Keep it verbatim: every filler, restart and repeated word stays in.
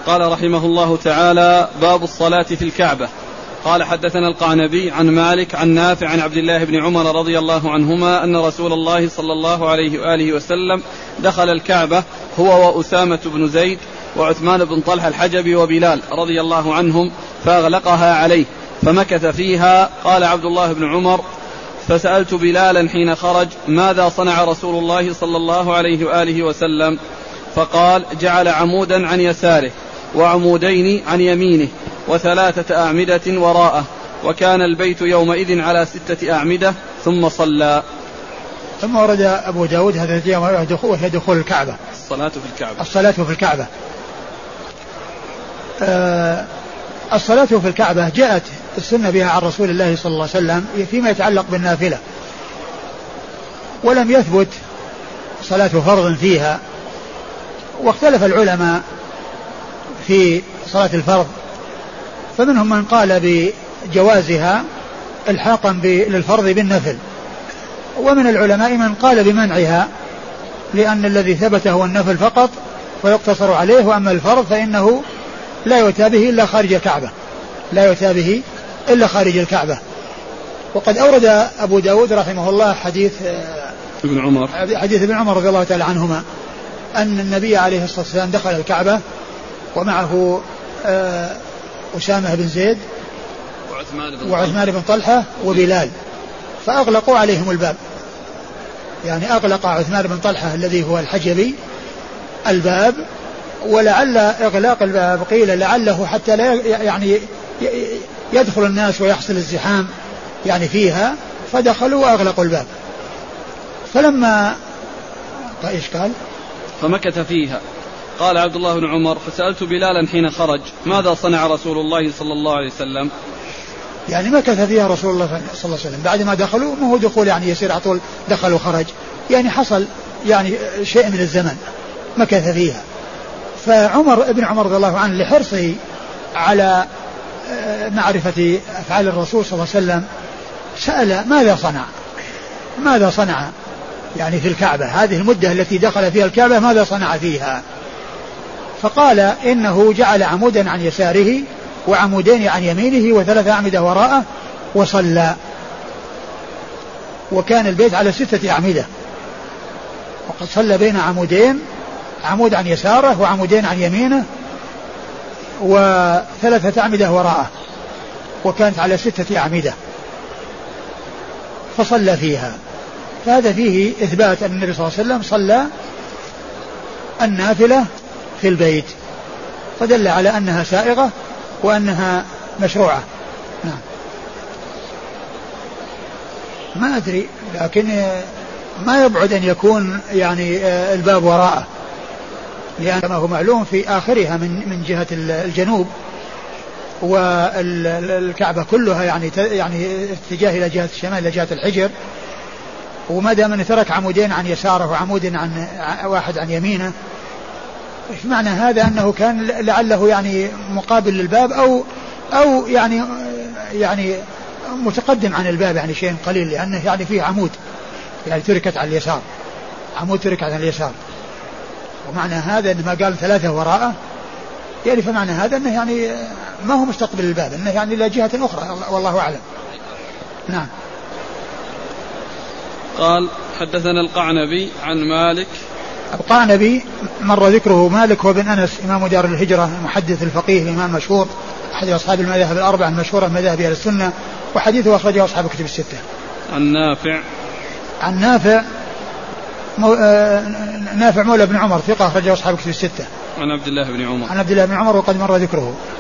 قال رحمه الله تعالى: باب الصلاة في الكعبة. قال: حدثنا القعنبي عن مالك عن نافع عن عبد الله بن عمر رضي الله عنهما أن رسول الله صلى الله عليه وآله وسلم دخل الكعبة هو وأسامة بن زيد وعثمان بن طلحة الحجبي وبلال رضي الله عنهم فأغلقها عليه فمكث فيها. قال عبد الله بن عمر: فسألت بلالا حين خرج: ماذا صنع رسول الله صلى الله عليه وآله وسلم؟ فقال: جعل عمودا عن يساره وعمودين عن يمينه وثلاثة أعمدة وراءه، وكان البيت يومئذ على ستة أعمدة، ثم صلى. ثم ورد أبو داود هذا اليوم وهي دخول الكعبة، الصلاة في الكعبة. الصلاة في الكعبة. آه الصلاة في الكعبة جاءت السنة بها عن رسول الله صلى الله عليه وسلم فيما يتعلق بالنافلة، ولم يثبت صلاة فرض فيها، واختلف العلماء في صلاة الفرض، فمنهم من قال بجوازها الحاقا للفرض بالنفل، ومن العلماء من قال بمنعها، لأن الذي ثبت هو النفل فقط ويقتصر عليه، وأما الفرض فإنه لا يؤتى به إلا خارج الكعبة، لا يؤتى به إلا خارج الكعبة. وقد أورد أبو داود رحمه الله حديث ابن عمر حديث ابن عمر رضي الله تعالى عنهما أن النبي عليه الصلاة والسلام دخل الكعبة ومعه أسامة بن زيد وعثمان بن طلحة وبلال، فأغلقوا عليهم الباب، يعني أغلق عثمان بن طلحة الذي هو الحجبي الباب، ولعل إغلاق الباب قيل لعله حتى لا يعني يدخل الناس ويحصل الزحام يعني فيها، فدخلوا وأغلقوا الباب. فلما ايش قال؟ فمكث فيها. قال عبد الله بن عمر: فسألت بلالا حين خرج: ماذا صنع رسول الله صلى الله عليه وسلم؟ يعني مكث فيها رسول الله صلى الله عليه وسلم بعد ما دخلوا، ما هو دخول يعني يصير على طول دخل وخرج، يعني حصل يعني شيء من الزمن مكث فيها. فعمر ابن عمر رضي الله عنه لحرصه على معرفة أفعال الرسول صلى الله عليه وسلم سأل: ماذا صنع ماذا صنع يعني في الكعبة، هذه المدة التي دخل فيها الكعبة ماذا صنع فيها؟ فقال: إنه جعل عمودا عن يساره وعمودين عن يمينه وثلاث أعمدة وراءه وصلى. وكان البيت على ستة أعمدة، وقد صلى بين عمودين، عمود عن يساره وعمودين عن يمينه وثلاثة أعمدة وراءه، وكانت على ستة أعمدة فصلى فيها. فهذا فيه إثبات أن النبي صلى الله عليه وسلم صلى النافلة في البيت، فدل على أنها سائغة وأنها مشروعة. نعم. ما أدري، لكن ما يبعد أن يكون يعني الباب وراءه، لأن كما هو معلوم في آخرها من من جهة الجنوب، والكعبة كلها يعني يعني اتجاه إلى جهة الشمال إلى جهة الحجر، وما دام أن ترك عمودين عن يساره وعمود عن واحد عن يمينه، إيش معنى هذا؟ أنه كان لعله يعني مقابل للباب أو أو يعني يعني متقدم عن الباب يعني شيء قليل، لأنه يعني فيه عمود يعني تركت على اليسار، عمود تركت على اليسار. ومعنى هذا أنه ما قال ثلاثة وراءه يعني فمعنى هذا أنه يعني ما هو مستقبل الباب، أنه يعني إلى جهة أخرى، والله أعلم. نعم. قال: حدثنا القعنبي عن مالك. القعنبي مر ذكره، مالك هو بن أنس إمام دار الهجرة، المحدث الفقيه الإمام مشهور، أحد أصحاب المذاهب الأربعة المشهورة من مذاهب أهل السنة، وحديثه أخرجه أصحاب الكتب الستة. عن نافع عن نافع مو... آه... نافع مولى بن عمر ثقة، أخرجه أصحاب الكتب الستة. عن عبد الله بن عمر عن عبد الله بن عمر وقد مر ذكره.